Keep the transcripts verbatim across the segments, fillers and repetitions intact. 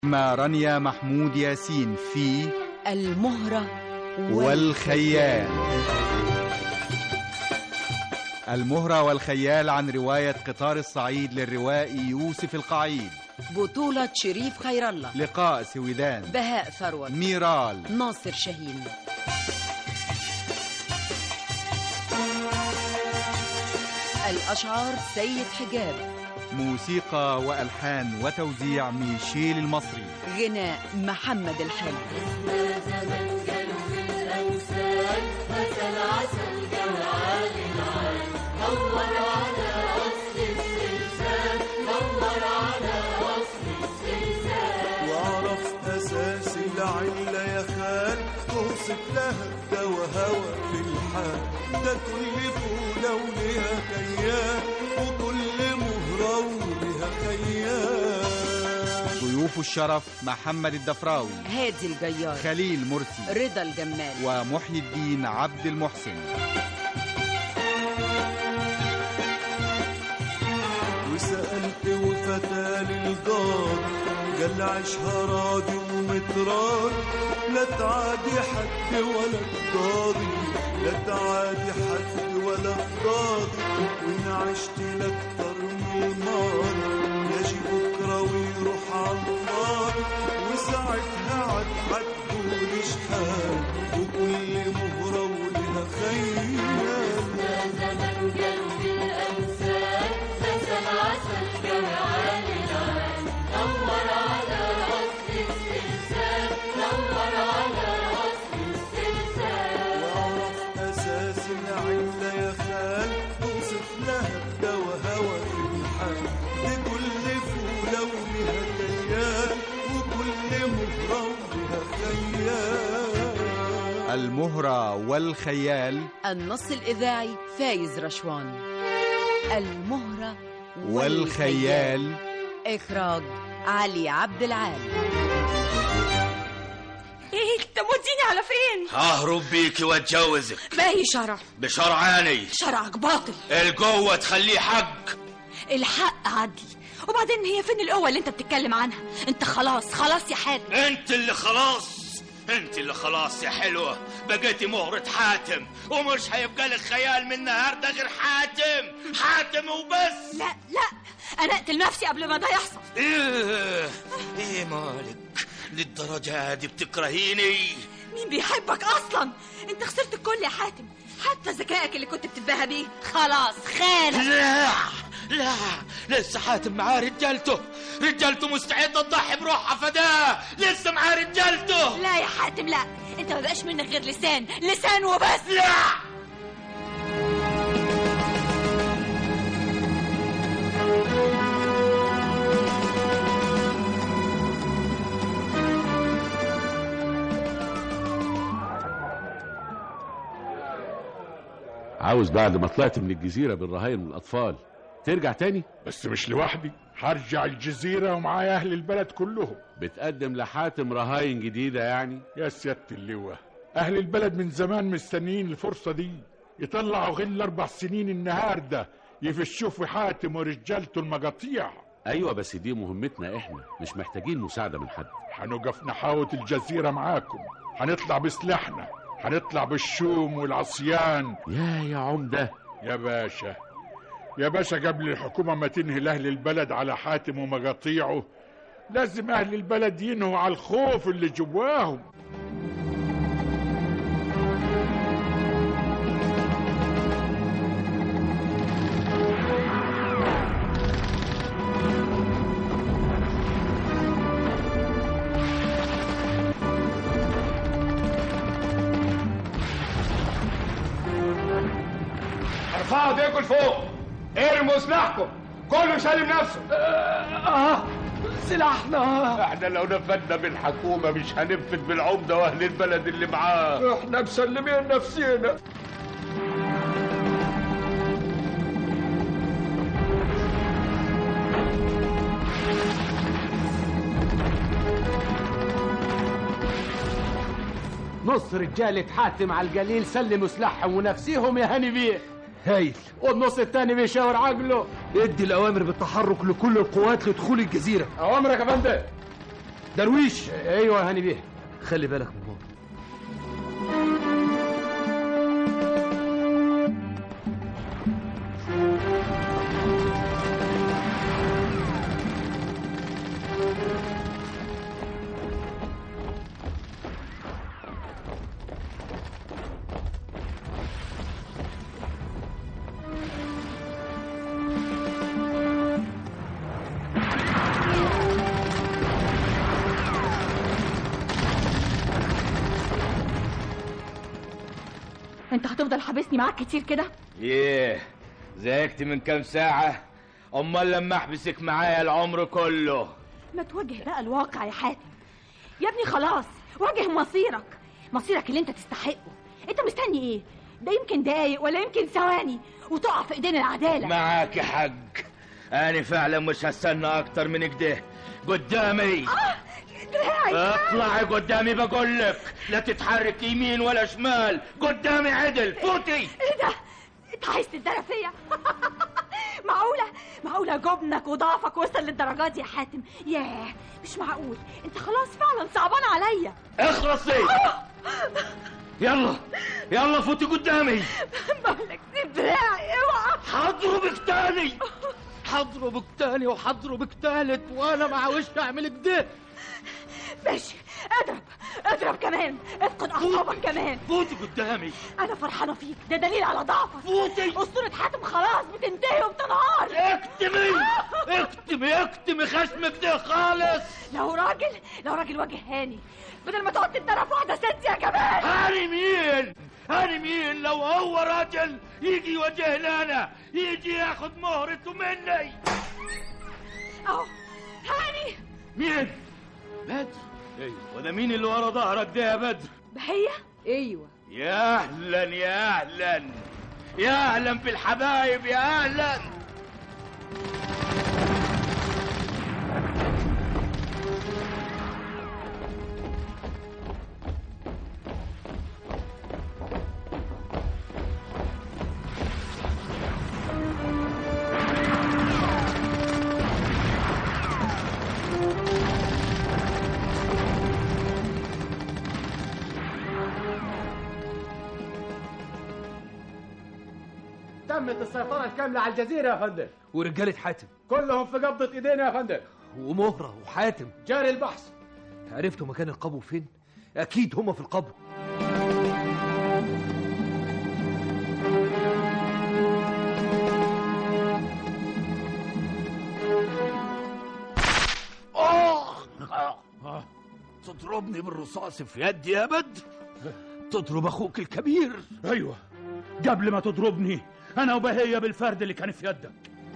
مع رانيا محمود ياسين في المهرة والخيال. المهرة والخيال عن رواية قطار الصعيد للروائي يوسف القعيد. بطولة شريف خير الله، لقاء سويدان، بهاء ثروت، ميرال، ناصر شاهين. الأشعار سيد حجاب، موسيقى وألحان وتوزيع ميشيل المصري، غناء محمد الحلو. اسمى زمن جنوب الأوسان، مثل عسل جوعان العال، دور على أصل السلسال، دور على أصل السلسال. واعرف أساس العلة يا خال، توصف لها الدوا هوى في الحال، ده كل فولة وليها كيان، وكل مهرة وليها خيال. ضيوف الشرف محمد الدفراوي، هادي الجيار، خليل مرسي، رضا الجمال، ومحي الدين عبد المحسن. وسألت وفتى للجار، قال عيشها راضي ومتراضي، لا تعادي حد ولا تضاضي، لا تعادي حد ولا تضاضي، وإن عشت لأكتر من النار، يجي بكرة ويروح عالنار، وساعتها عاد حتقول شحال، وكل مهرة ولها خيال. زمن جنوب الأوسان، مثل عسل جوعان العال، دور على أصل السلسال، دور على أصل السلسال. واعرف أساس العلة يا خال، توصف لها الدوا هوى في الحال، لكل فولة ولها كيان، وكل مهرة ولها خيال. المهرة والخيال. النص الإذاعي فايز رشوان. المهرة والخيال. إخراج علي عبد العال. ايه انت موديني على فين؟ ههرب بيكي واتجوزك. باهي شرع بشرعاني. شرعك باطل. القوة تخليه حق. الحق عدل. وبعدين هي فين القوة اللي انت بتتكلم عنها؟ انت خلاص خلاص يا حاتم. انت اللي خلاص انت اللي خلاص يا حلوة، بقيتي مهرة حاتم، ومش هيبقى لك خيال من النهارده غير حاتم حاتم وبس. لا لا، انا اقتل نفسي قبل ما ده يحصل. ايه ايه مالك للدرجة دي بتكرهيني؟ مين بيحبك اصلا؟ انت خسرت الكل يا حاتم، حتى ذكائك اللي كنت بتتباهى بيه خلاص خانك. لا لا، لسه حاتم معاه رجالته، رجالته مستعدة تضحي بروحها فداه، لسه معاه رجالته. لا يا حاتم لا، انت ما بقاش منك غير لسان، لسان وبس. لا عاوز بعد ما طلعت من الجزيرة بالرهاين والأطفال ترجع تاني؟ بس مش لوحدي، هرجع الجزيرة ومعايا أهل البلد كلهم. بتقدم لحاتم رهاين جديدة يعني؟ يا سيادة اللواء، أهل البلد من زمان مستنيين الفرصة دي، يطلعوا غل أربع سنين النهاردة يفشوا في حاتم ورجالته المقاطيع. أيوة بس دي مهمتنا إحنا، مش محتاجين مساعدة من حد. هنقف نحاوة الجزيرة معاكم، هنطلع بسلاحنا، هنطلع بالشوم والعصيان. يا يا عمدة يا باشا يا باشا، قبل الحكومة ما تنهي لأهل البلد على حاتم ومقاطيعه، لازم أهل البلد ينهوا على الخوف اللي جواهم. ارفعوا ايديكم لفوق، ارموا سلاحكم، كله سالم نفسه. اه, آه. سلاحنا. احنا لو نفذنا بالحكومة مش هننفذ بالعمدة واهل البلد اللي معاه. احنا مسلمين نفسينا. نص رجالة حاتم على القليل سلموا سلاحهم ونفسيهم يا هاني بيه. هايل. والنص التاني بيشاور عقله. ادي الاوامر بالتحرك لكل القوات لدخول الجزيره. اوامرك يا فندم. درويش. ايوه يا هاني بيه. خلي بالك من الموضوع. انت هتفضل حابسني معاك كتير كده؟ ايه زهقت من كام ساعة؟ امال لما احبسك معايا العمر كله؟ ما تواجه بقى الواقع يا حاتم يا ابني. خلاص واجه مصيرك، مصيرك اللي انت تستحقه. انت مستني ايه؟ ده يمكن دقايق ولا يمكن ثواني وتقع في ايدين العدالة. معاك يا حاج، انا فعلا مش هستنى اكتر من كده. قدامي اه دراعي. اطلعي قدامي بقولك، لا تتحرك يمين ولا شمال. قدامي عدل، فوتي. ايه ده؟ انت عايز تتدرى فيا؟ معقولة معقولة جبنك وضعفك وصل للدرجات يا حاتم؟ ياه مش معقول، انت خلاص فعلا صعبان عليا. اخلصي. يلا يلا فوتي قدامي. بقولك سيب دراعي اوعى. هضربك تاني هضربك تاني وهضربك تالت وانا مع وش اعمل كده. ماشي اضرب اضرب كمان، افقد اعصابك كمان. فوتي قدامي. انا فرحانه فيك، ده دليل على ضعفك. فوتي. اسطوره حاتم خلاص بتنتهي وبتنهار. اكتمي اكتمي اكتمي خشمك ده خالص. لو راجل لو راجل واجه هاني بدل ما تقعد تتدرب في واحده ست يا كمان. هاني مين؟ هاني مين؟ لو هو راجل يجي يواجهني انا، يجي ياخد مهرته مني. اهو هاني. مين؟ بدر. ايوه وده مين اللي ورا ظهرك ده يا بدر؟ بهية. ايوه. يا اهلا يا اهلا يا اهلا بالحبايب يا اهلا. تمت السيطرة الكاملة على الجزيرة يا فندم. ورجالة حاتم كلهم في قبضة ايدينا يا فندم. ومهرة وحاتم جاري البحث. عرفتوا مكان القبو فين؟ أكيد هم في القبو. آه. تضربني بالرصاص في يدي يا بدر؟ تضرب أخوك الكبير؟ أيوة، قبل ما تضربني أنا وبهية بالفرد اللي كان في يدك.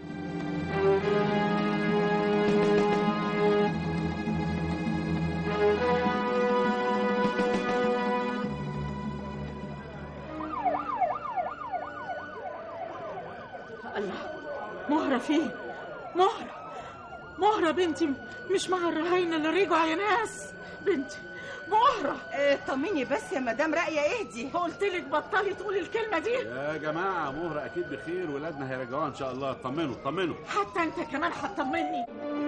الله، مهرة فين؟ مهرة مهرة بنتي مش مع الرهاينة اللي رجعوا يا ناس. بنتي مهرة. ايه طمني بس يا مدام راقية. اهدي، قلت لك بطلي تقولي الكلمة دي. يا جماعة مهرة أكيد بخير، ولادنا هيرجعوها إن شاء الله. طمنوا طمنوا. حتى أنت كمان هتطمني.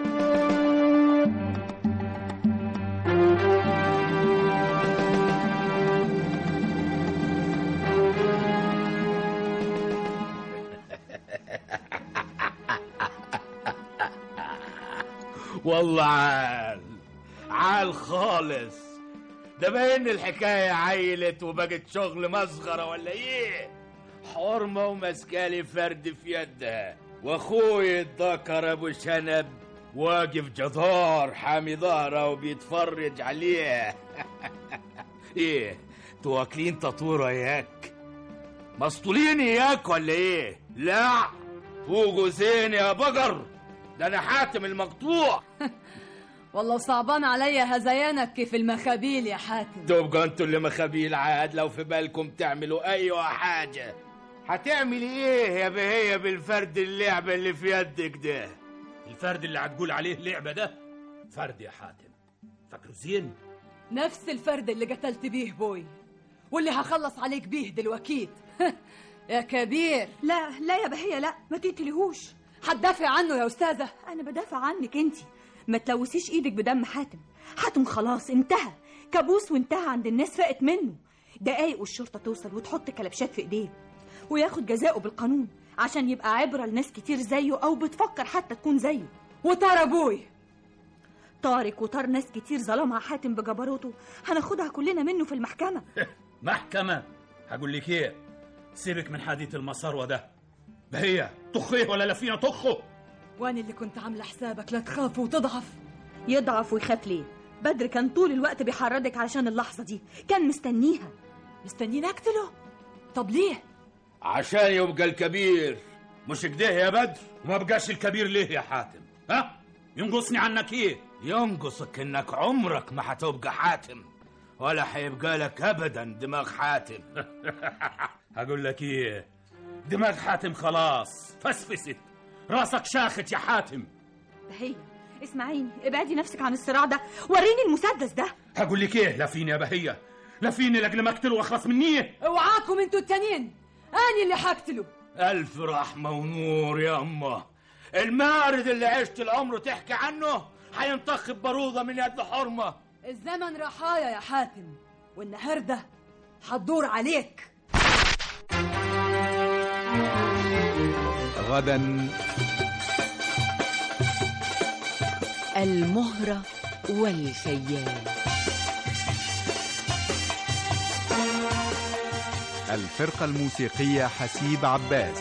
والله عال عال خالص. ده باين الحكاية عيلت وبقت شغل مسخرة ولا ايه؟ حرمة ومسكالي فرد في يدها، واخوي الذكر ابو شنب واقف جدار حامي ظهره وبيتفرج عليه. ايه تواكلين تطورة ياك؟ مسطولين اياك ولا ايه؟ لا فوقوا زين يا بقر، ده انا حاتم المقطوع. والله صعبان عليا هزيانك كيف المخابيل يا حاتم. تبقى انتوا اللي مخابيل عاد. لو في بالكم تعملوا اي حاجة هتعملي ايه يا بهية بالفرد اللعبة اللي في يدك ده؟ الفرد اللي هتقول عليه لعبة ده فرد يا حاتم، فاكره زين؟ نفس الفرد اللي قتلت بيه بوي واللي هخلص عليك بيه دلوقتي. يا كبير. لا لا يا بهية، لا ما تقتليهوش. هتدافع عنه يا أستاذة؟ أنا بدافع عنك أنتي. ما تلوثيش إيدك بدم حاتم. حاتم خلاص انتهى، كابوس وانتهى عند الناس فاقت منه. دقايق والشرطة توصل وتحط كلبشات في ايديه وياخد جزاؤه بالقانون عشان يبقى عبرة لناس كتير زيه أو بتفكر حتى تكون زيه. وطار أبوي طارق وطار ناس كتير ظلمها حاتم بجبروته، هناخدها كلنا منه في المحكمة. محكمة؟ هقول لك ايه، سيبك من حديث المسار ده. بهي طخيه ولا لا فينا طخه؟ وانا اللي كنت عامله حسابك لا تخاف وتضعف. يضعف ويخاف ليه؟ بدر كان طول الوقت بيحرضك علشان اللحظة دي، كان مستنيها. مستنيني اقتله؟ طب ليه؟ عشان يبقى الكبير، مش كده يا بدر؟ ما بقاش الكبير ليه يا حاتم؟ ها؟ ينقصني عنك ايه؟ ينقصك انك عمرك ما هتبقى حاتم، ولا هيبقى لك ابدا دماغ حاتم. هقول لك ايه، دماغ حاتم خلاص فسفست، راسك شاخت يا حاتم. بهية اسمعيني، ابعدي نفسك عن الصراع ده، وريني المسدس ده. هقول لك ايه، لا فيني يا بهية، لا فيني لاجل ما اقتله واخلص مني. اوعاكم انتوا التانيين، اني اللي حقتله. الف رحمه ونور يا امه، المارد اللي عشت العمر تحكي عنه هينطخ بباروده من يد حرمه. الزمن رحايا يا حاتم، والنهارده هتدور عليك. غدا المهرة والخيال. الفرقة الموسيقية حسيب عباس.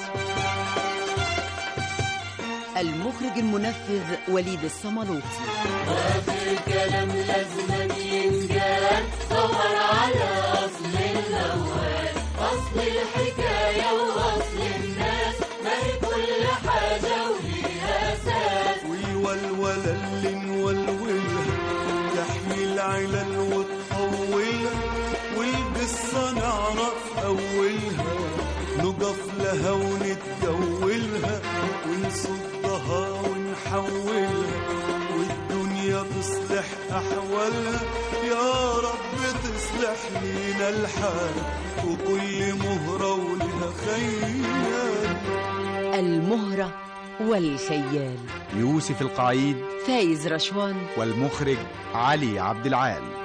المخرج المنفذ وليد الصملوطي. وفي الكلام لازم ينجال، دور على أصل الأول، أصل الحكاية وأصل الناس، ما هي كل حاجة وليها أساس. والولولة اللي نولولها تحمي العلل وتطولها، والقصة نعرف أولها، نقف لها ونتجولها ونصدها ونحولها، والدنيا تصلح أحوالها، يا رب تصلح لينا الحال، وكل مهرة ولها خيال. المهرة والخيال. يوسف القعيد، فايز رشوان، والمخرج علي عبد العال.